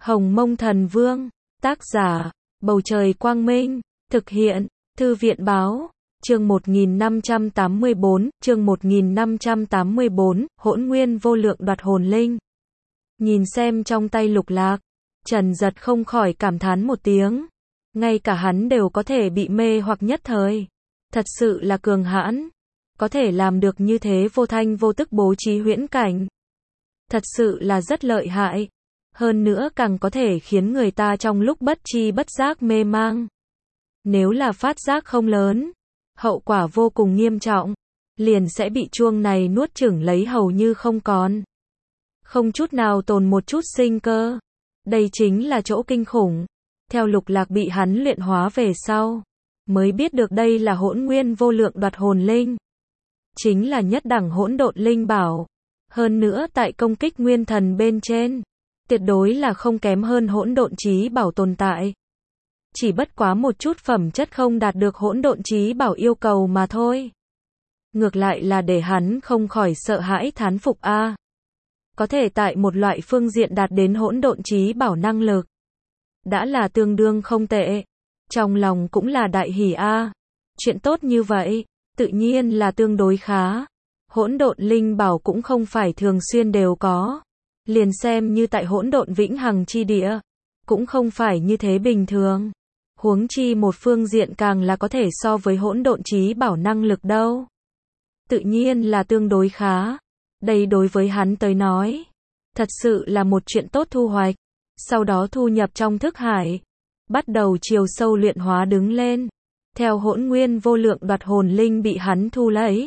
Hồng Mông Thần Vương, tác giả, Bầu Trời Quang Minh, thực hiện, Thư viện Báo, chương 1584, Hỗn Nguyên Vô Lượng Đoạt Hồn Linh. Nhìn xem trong tay Lục Lạc, Trần Giật không khỏi cảm thán một tiếng. Ngay cả hắn đều có thể bị mê hoặc nhất thời. Thật sự là cường hãn. Có thể làm được như thế vô thanh vô tức bố trí huyễn cảnh. Thật sự là rất lợi hại. Hơn nữa càng có thể khiến người ta trong lúc bất tri bất giác mê mang. Nếu là phát giác không lớn, hậu quả vô cùng nghiêm trọng. Liền sẽ bị chuông này nuốt chửng lấy hầu như không còn. Không chút nào tồn một chút sinh cơ. Đây chính là chỗ kinh khủng. Theo Lục Lạc bị hắn luyện hóa về sau, mới biết được đây là Hỗn Nguyên Vô Lượng Đoạt Hồn Linh. Chính là nhất đẳng hỗn độn linh bảo. Hơn nữa tại công kích nguyên thần bên trên, tuyệt đối là không kém hơn hỗn độn chí bảo tồn tại. Chỉ bất quá một chút phẩm chất không đạt được hỗn độn chí bảo yêu cầu mà thôi. Ngược lại là để hắn không khỏi sợ hãi thán phục a. Có thể tại một loại phương diện đạt đến hỗn độn chí bảo năng lực, đã là tương đương không tệ. Trong lòng cũng là đại hỉ a. Chuyện tốt như vậy, tự nhiên là tương đối khá. Hỗn độn linh bảo cũng không phải thường xuyên đều có. Liền xem như tại hỗn độn vĩnh hằng chi địa, cũng không phải như thế bình thường. Huống chi một phương diện càng là có thể so với hỗn độn chí bảo năng lực đâu. Tự nhiên là tương đối khá. Đây đối với hắn tới nói, thật sự là một chuyện tốt thu hoạch. Sau đó thu nhập trong thức hải, bắt đầu chiều sâu luyện hóa đứng lên. Theo Hỗn Nguyên Vô Lượng Đoạt Hồn Linh bị hắn thu lấy,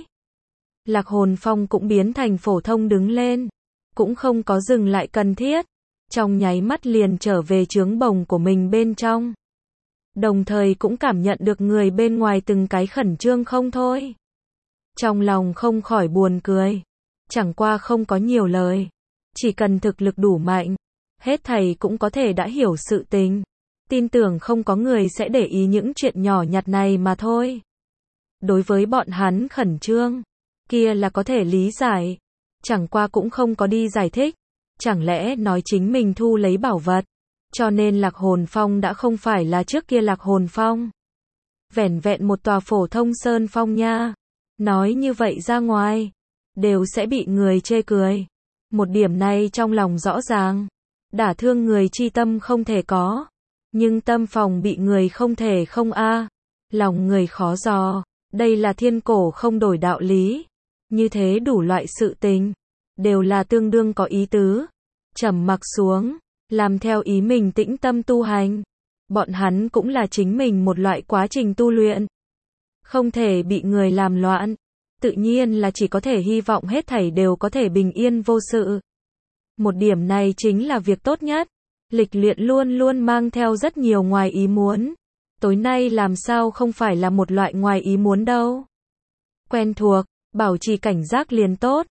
Lạc Hồn Phong cũng biến thành phổ thông đứng lên, cũng không có dừng lại cần thiết, trong nháy mắt liền trở về trướng bồng của mình bên trong. Đồng thời cũng cảm nhận được người bên ngoài từng cái khẩn trương không thôi. Trong lòng không khỏi buồn cười, chẳng qua không có nhiều lời, chỉ cần thực lực đủ mạnh, hết thầy cũng có thể đã hiểu sự tình. Tin tưởng không có người sẽ để ý những chuyện nhỏ nhặt này mà thôi. Đối với bọn hắn khẩn trương, kia là có thể lý giải. Chẳng qua cũng không có đi giải thích. Chẳng lẽ nói chính mình thu lấy bảo vật, cho nên Lạc Hồn Phong đã không phải là trước kia Lạc Hồn Phong. Vẻn vẹn một tòa phổ thông sơn phong nha. Nói như vậy ra ngoài, đều sẽ bị người chê cười. Một điểm này trong lòng rõ ràng. Đả thương người chi tâm không thể có. Nhưng tâm phòng bị người không thể không a. Lòng người khó dò. Đây là thiên cổ không đổi đạo lý. Như thế đủ loại sự tình, đều là tương đương có ý tứ. Trầm mặc xuống, làm theo ý mình tĩnh tâm tu hành. Bọn hắn cũng là chính mình một loại quá trình tu luyện. Không thể bị người làm loạn. Tự nhiên là chỉ có thể hy vọng hết thảy đều có thể bình yên vô sự. Một điểm này chính là việc tốt nhất. Lịch luyện luôn luôn mang theo rất nhiều ngoài ý muốn. Tối nay làm sao không phải là một loại ngoài ý muốn đâu. Quen thuộc, bảo trì cảnh giác liền tốt.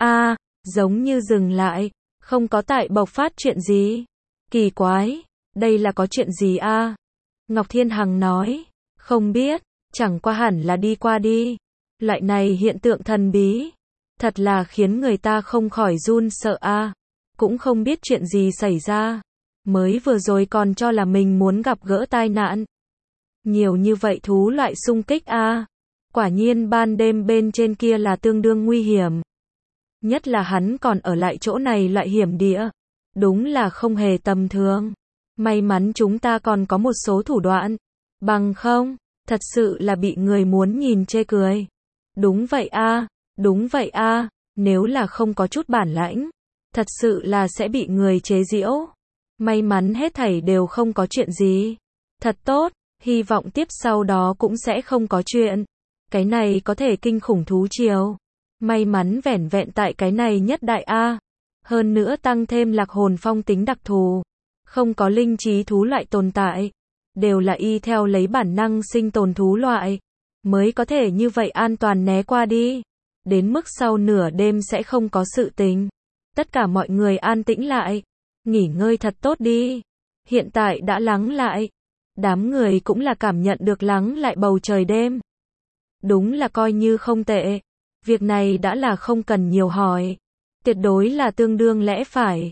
Giống như dừng lại, không có tại bộc phát chuyện gì. Kỳ quái, đây là có chuyện gì a? Ngọc Thiên Hằng nói, không biết, chẳng qua hẳn là đi qua đi. Loại này hiện tượng thần bí, thật là khiến người ta không khỏi run sợ a. Cũng không biết chuyện gì xảy ra. Mới vừa rồi còn cho là mình muốn gặp gỡ tai nạn. Nhiều như vậy thú loại xung kích a. Quả nhiên ban đêm bên trên kia là tương đương nguy hiểm. Nhất là hắn còn ở lại chỗ này loại hiểm địa. Đúng là không hề tầm thường. May mắn chúng ta còn có một số thủ đoạn. Bằng không, thật sự là bị người muốn nhìn chê cười. Đúng vậy a, đúng vậy a. Nếu là không có chút bản lãnh, thật sự là sẽ bị người chế giễu. May mắn hết thảy đều không có chuyện gì. Thật tốt, hy vọng tiếp sau đó cũng sẽ không có chuyện. Cái này có thể kinh khủng thú triều. May mắn vẻn vẹn tại cái này nhất đại a. Hơn nữa tăng thêm Lạc Hồn Phong tính đặc thù. Không có linh trí thú loại tồn tại. Đều là y theo lấy bản năng sinh tồn thú loại. Mới có thể như vậy an toàn né qua đi. Đến mức sau nửa đêm sẽ không có sự tình. Tất cả mọi người an tĩnh lại. Nghỉ ngơi thật tốt đi. Hiện tại đã lắng lại. Đám người cũng là cảm nhận được lắng lại bầu trời đêm. Đúng là coi như không tệ. Việc này đã là không cần nhiều hỏi. Tuyệt đối là tương đương lẽ phải.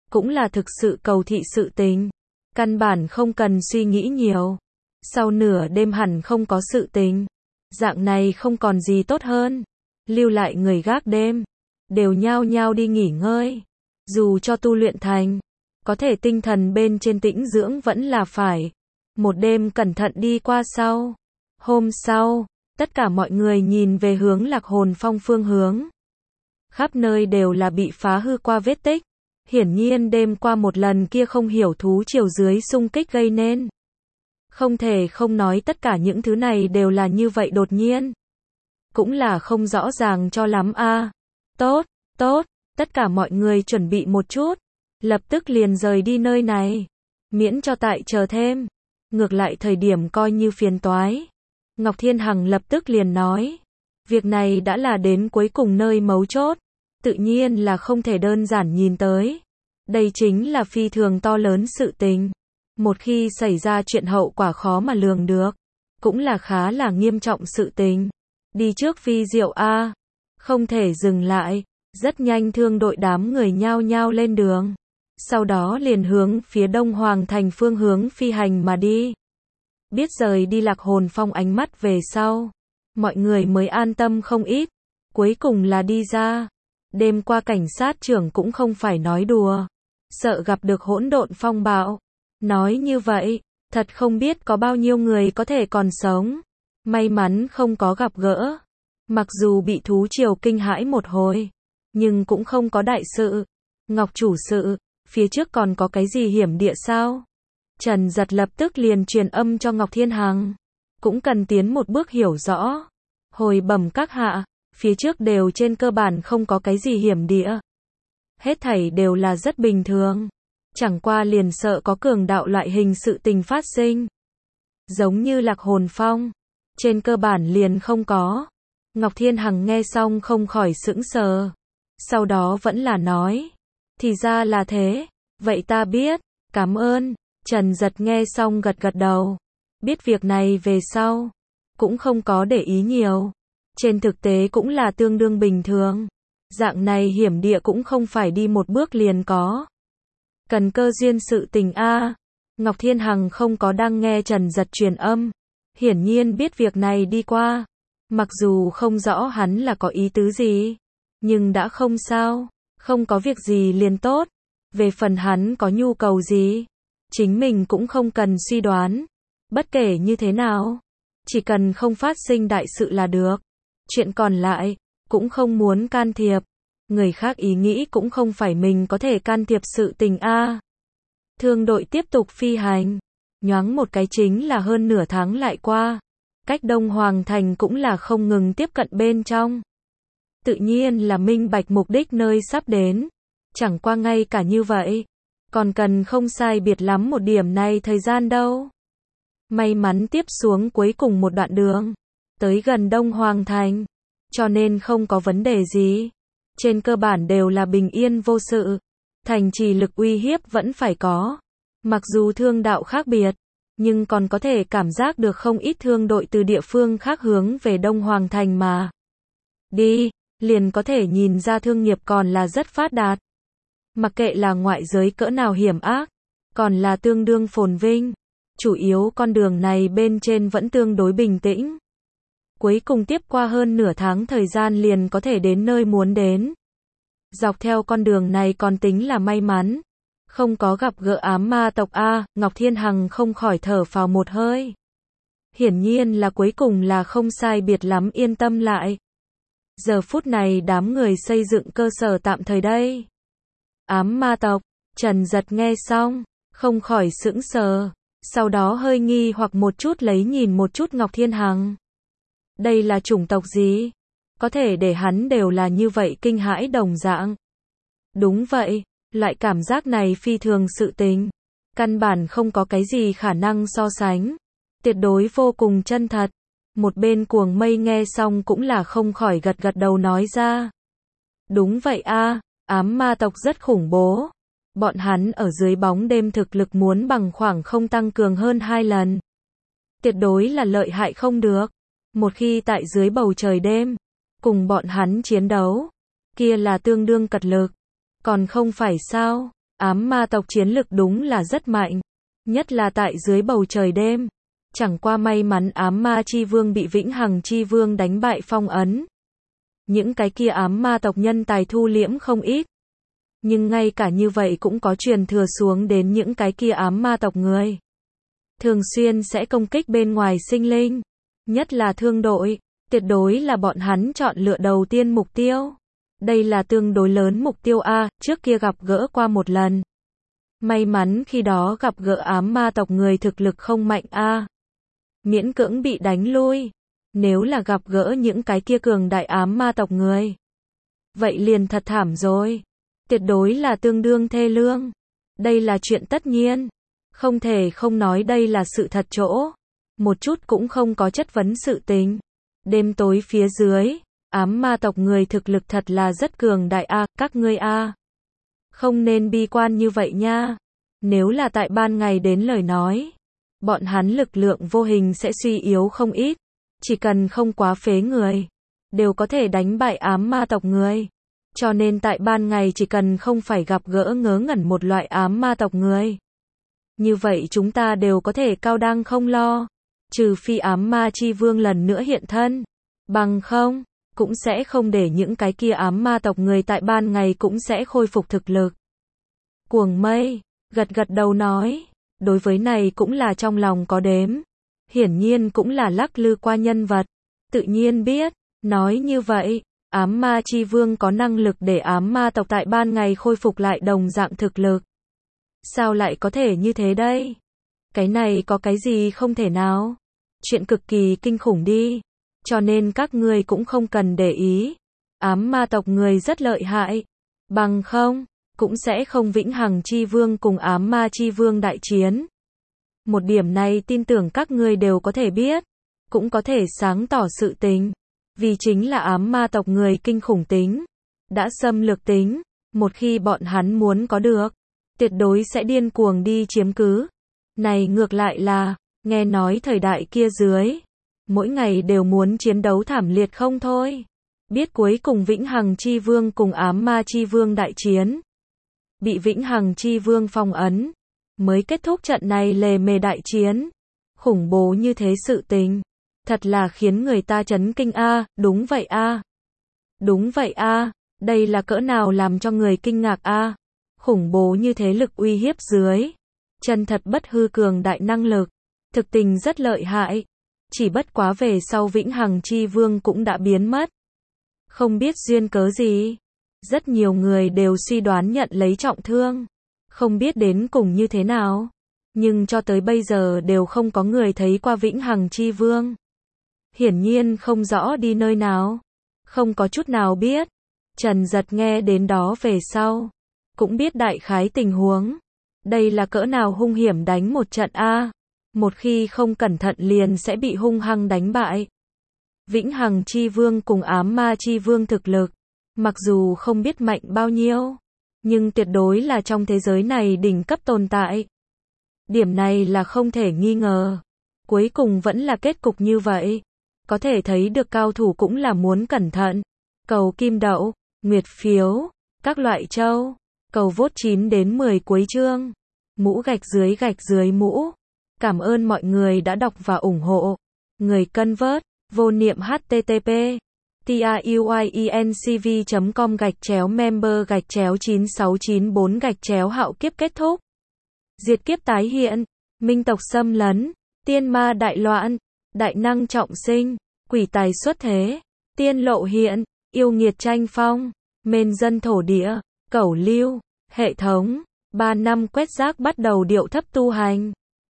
cũng là thực sự cầu thị sự tình. Căn bản không cần suy nghĩ nhiều. Sau nửa đêm hẳn không có sự tình. Dạng này không còn gì tốt hơn. Lưu lại người gác đêm. Đều nhao nhao đi nghỉ ngơi. Dù cho tu luyện thành. Có thể tinh thần bên trên tĩnh dưỡng vẫn là phải. Một đêm cẩn thận đi qua sau. Hôm sau, tất cả mọi người nhìn về hướng Lạc Hồn Phong phương hướng. Khắp nơi đều là bị phá hư qua vết tích. Hiển nhiên đêm qua một lần kia không hiểu thú triều dưới xung kích gây nên. Không thể không nói tất cả những thứ này đều là như vậy đột nhiên. Cũng là không rõ ràng cho lắm a. Tốt, tốt, tất cả mọi người chuẩn bị một chút. Lập tức liền rời đi nơi này. Miễn cho tại chờ thêm. Ngược lại thời điểm coi như phiền toái. Ngọc Thiên Hằng lập tức liền nói. Việc này đã là đến cuối cùng nơi mấu chốt. Tự nhiên là không thể đơn giản nhìn tới. Đây chính là phi thường to lớn sự tình. Một khi xảy ra chuyện hậu quả khó mà lường được. Cũng là khá là nghiêm trọng sự tình. Đi trước phi diệu a. Không thể dừng lại. Rất nhanh thương đội đám người nhao nhao lên đường. Sau đó liền hướng phía Đông Hoàng Thành phương hướng phi hành mà đi. Biết rời đi Lạc Hồn Phong ánh mắt về sau. Mọi người mới an tâm không ít. Cuối cùng là đi ra. Đêm qua cảnh sát trưởng cũng không phải nói đùa. Sợ gặp được hỗn độn phong bạo. Nói như vậy, thật không biết có bao nhiêu người có thể còn sống. May mắn không có gặp gỡ. Mặc dù bị thú triều kinh hãi một hồi. Nhưng cũng không có đại sự. Ngọc chủ sự, phía trước còn có cái gì hiểm địa sao? Trần Giật lập tức liền truyền âm cho Ngọc Thiên Hằng. Cũng cần tiến một bước hiểu rõ. Hồi bẩm các hạ, phía trước đều trên cơ bản không có cái gì hiểm địa. Hết thảy đều là rất bình thường. Chẳng qua liền sợ có cường đạo loại hình sự tình phát sinh. Giống như Lạc Hồn Phong. Trên cơ bản liền không có. Ngọc Thiên Hằng nghe xong không khỏi sững sờ. Sau đó vẫn là nói. Thì ra là thế. Vậy ta biết. Cảm ơn. Trần Giật nghe xong gật gật đầu. Biết việc này về sau. Cũng không có để ý nhiều. Trên thực tế cũng là tương đương bình thường. Dạng này hiểm địa cũng không phải đi một bước liền có. Cần cơ duyên sự tình a. Ngọc Thiên Hằng không có đang nghe Trần Giật truyền âm. Hiển nhiên biết việc này đi qua. Mặc dù không rõ hắn là có ý tứ gì. Nhưng đã không sao. Không có việc gì liền tốt. Về phần hắn có nhu cầu gì. Chính mình cũng không cần suy đoán. Bất kể như thế nào. Chỉ cần không phát sinh đại sự là được. Chuyện còn lại. Cũng không muốn can thiệp. Người khác ý nghĩ cũng không phải mình có thể can thiệp sự tình a. Thương đội tiếp tục phi hành. Nhoáng một cái chính là hơn nửa tháng lại qua. Cách Đông Hoàng Thành cũng là không ngừng tiếp cận bên trong. Tự nhiên là minh bạch mục đích nơi sắp đến. Chẳng qua ngay cả như vậy. Còn cần không sai biệt lắm một điểm này thời gian đâu. May mắn tiếp xuống cuối cùng một đoạn đường. Tới gần Đông Hoàng Thành. Cho nên không có vấn đề gì. Trên cơ bản đều là bình yên vô sự. Thành trì lực uy hiếp vẫn phải có. Mặc dù thương đạo khác biệt. Nhưng còn có thể cảm giác được không ít thương đội từ địa phương khác hướng về Đông Hoàng Thành mà. Đi, liền có thể nhìn ra thương nghiệp còn là rất phát đạt. Mặc kệ là ngoại giới cỡ nào hiểm ác. Còn là tương đương phồn vinh. Chủ yếu con đường này bên trên vẫn tương đối bình tĩnh. Cuối cùng tiếp qua hơn nửa tháng thời gian liền có thể đến nơi muốn đến. Dọc theo con đường này còn tính là may mắn. Không có gặp gỡ ám ma tộc a. Ngọc Thiên Hằng không khỏi thở phào một hơi. Hiển nhiên là cuối cùng là không sai biệt lắm yên tâm lại. Giờ phút này đám người xây dựng cơ sở tạm thời đây. Ám ma tộc. Trần Giật nghe xong. Không khỏi sững sờ. Sau đó hơi nghi hoặc một chút lấy nhìn một chút Ngọc Thiên Hằng. Đây là chủng tộc gì? Có thể để hắn đều là như vậy kinh hãi đồng dạng. Đúng vậy, loại cảm giác này phi thường sự tình. Căn bản không có cái gì khả năng so sánh. Tuyệt đối vô cùng chân thật. Một bên Cuồng Mây nghe xong cũng là không khỏi gật gật đầu nói ra. Đúng vậy a, ám ma tộc rất khủng bố. Bọn hắn ở dưới bóng đêm thực lực muốn bằng khoảng không tăng cường hơn 2 lần. Tuyệt đối là lợi hại không được. Một khi tại dưới bầu trời đêm, cùng bọn hắn chiến đấu, kia là tương đương cật lực. Còn không phải sao? Ám ma tộc chiến lực đúng là rất mạnh, nhất là tại dưới bầu trời đêm. Chẳng qua may mắn ám ma chi vương bị vĩnh hằng chi vương đánh bại phong ấn. Những cái kia ám ma tộc nhân tài thu liễm không ít. Nhưng ngay cả như vậy cũng có truyền thừa xuống đến những cái kia ám ma tộc người. Thường xuyên sẽ công kích bên ngoài sinh linh. Nhất là thương đội, tuyệt đối là bọn hắn chọn lựa đầu tiên mục tiêu. Đây là tương đối lớn mục tiêu A, trước kia gặp gỡ qua một lần. May mắn khi đó gặp gỡ ám ma tộc người thực lực không mạnh A. Miễn cưỡng bị đánh lui. Nếu là gặp gỡ những cái kia cường đại ám ma tộc người, vậy liền thật thảm rồi. Tuyệt đối là tương đương thê lương. Đây là chuyện tất nhiên. Không thể không nói đây là sự thật chỗ. Một chút cũng không có chất vấn sự tình. Đêm tối phía dưới, ám ma tộc người thực lực thật là rất cường đại A, các ngươi A. Không nên bi quan như vậy nha. Nếu là tại ban ngày đến lời nói, bọn hắn lực lượng vô hình sẽ suy yếu không ít. Chỉ cần không quá phế người, đều có thể đánh bại ám ma tộc người. Cho nên tại ban ngày chỉ cần không phải gặp gỡ ngớ ngẩn một loại ám ma tộc người, như vậy chúng ta đều có thể cao đăng không lo. Trừ phi ám ma chi vương lần nữa hiện thân. Bằng không, cũng sẽ không để những cái kia ám ma tộc người tại ban ngày cũng sẽ khôi phục thực lực. Cuồng mây, gật gật đầu nói. Đối với này cũng là trong lòng có đếm. Hiển nhiên cũng là lắc lư qua nhân vật. Tự nhiên biết, nói như vậy, ám ma chi vương có năng lực để ám ma tộc tại ban ngày khôi phục lại đồng dạng thực lực. Sao lại có thể như thế đây? Cái này có cái gì không thể nào? Chuyện cực kỳ kinh khủng đi. Cho nên các ngươi cũng không cần để ý. Ám ma tộc người rất lợi hại. Bằng không, cũng sẽ không vĩnh hằng chi vương cùng ám ma chi vương đại chiến. Một điểm này tin tưởng các ngươi đều có thể biết. Cũng có thể sáng tỏ sự tình. Vì chính là ám ma tộc người kinh khủng tính. Đã xâm lược tính. Một khi bọn hắn muốn có được, tuyệt đối sẽ điên cuồng đi chiếm cứ. Này ngược lại là, nghe nói thời đại kia dưới, mỗi ngày đều muốn chiến đấu thảm liệt không thôi. Biết cuối cùng vĩnh hằng chi vương cùng ám ma chi vương đại chiến. Bị vĩnh hằng chi vương phong ấn. Mới kết thúc trận này lề mề đại chiến. Khủng bố như thế sự tình. Thật là khiến người ta chấn kinh a, đúng vậy a. Đúng vậy a, đây là cỡ nào làm cho người kinh ngạc a. Khủng bố như thế lực uy hiếp dưới. Chân thật bất hư cường đại năng lực. Thực tình rất lợi hại. Chỉ bất quá về sau vĩnh hằng chi vương cũng đã biến mất. Không biết duyên cớ gì. Rất nhiều người đều suy đoán nhận lấy trọng thương. Không biết đến cùng như thế nào. Nhưng cho tới bây giờ đều không có người thấy qua vĩnh hằng chi vương. Hiển nhiên không rõ đi nơi nào. Không có chút nào biết. Trần Giật nghe đến đó về sau. Cũng biết đại khái tình huống. Đây là cỡ nào hung hiểm đánh một trận a. Một khi không cẩn thận liền sẽ bị hung hăng đánh bại. Vĩnh hằng chi vương cùng ám ma chi vương thực lực. Mặc dù không biết mạnh bao nhiêu. Nhưng tuyệt đối là trong thế giới này đỉnh cấp tồn tại. Điểm này là không thể nghi ngờ. Cuối cùng vẫn là kết cục như vậy. Có thể thấy được cao thủ cũng là muốn cẩn thận. Cầu kim đậu, nguyệt phiếu, các loại châu. Cầu vote 9 đến 10 cuối chương. Mũ gạch dưới mũ. Cảm ơn mọi người đã đọc và ủng hộ. Người cân vớt, vô niệm http tiuyencv.com/member/9694 hạo kiếp kết thúc. Diệt kiếp tái hiện, minh tộc xâm lấn, tiên ma đại loạn, đại năng trọng sinh, quỷ tài xuất thế, tiên lộ hiện, yêu nghiệt tranh phong, mên dân thổ địa, cẩu lưu, hệ thống, 3 năm quét rác bắt đầu điệu thấp tu hành.